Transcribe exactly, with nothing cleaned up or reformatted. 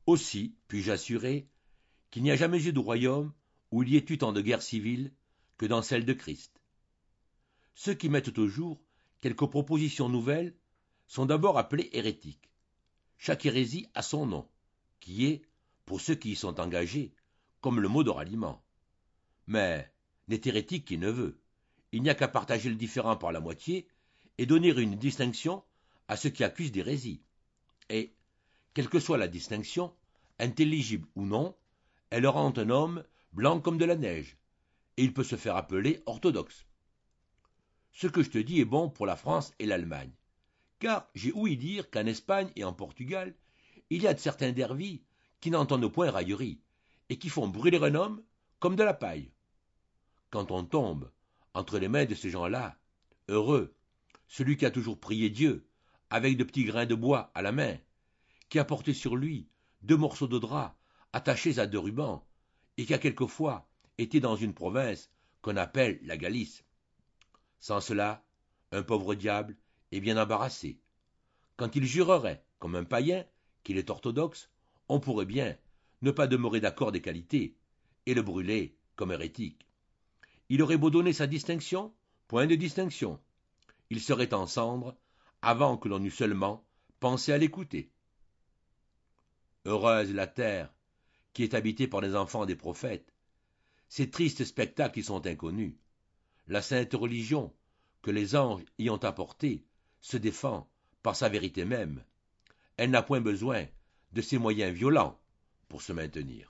Aussi puis-je assurer qu'il n'y a jamais eu de royaume où il y ait eu tant de guerres civiles que dans celle de Christ. Ceux qui mettent au jour quelques propositions nouvelles sont d'abord appelés hérétiques. Chaque hérésie a son nom, qui est, pour ceux qui y sont engagés, comme le mot de ralliement. Mais n'est hérétique qui ne veut. Il n'y a qu'à partager le différend par la moitié et donner une distinction à ceux qui accusent d'hérésie. Et, quelle que soit la distinction, intelligible ou non, elle rend un homme blanc comme de la neige, et il peut se faire appeler orthodoxe. Ce que je te dis est bon pour la France et l'Allemagne, car j'ai ouï dire qu'en Espagne et en Portugal, il y a de certains dervis qui n'entendent point raillerie, et qui font brûler un homme comme de la paille. Quand on tombe entre les mains de ces gens-là, heureux, celui qui a toujours prié Dieu, avec de petits grains de bois à la main, qui a porté sur lui deux morceaux de drap attachés à deux rubans, et qui a quelquefois été dans une province qu'on appelle la Galice. Sans cela, un pauvre diable est bien embarrassé. Quand il jurerait, comme un païen, qu'il est orthodoxe, on pourrait bien ne pas demeurer d'accord des qualités, et le brûler comme hérétique. Il aurait beau donner sa distinction, point de distinction. Il serait en cendres avant que l'on eût seulement pensé à l'écouter. Heureuse la terre, qui est habitée par les enfants des prophètes. Ces tristes spectacles y sont inconnus. La sainte religion, que les anges y ont apportée, se défend par sa vérité même. Elle n'a point besoin de ces moyens violents pour se maintenir.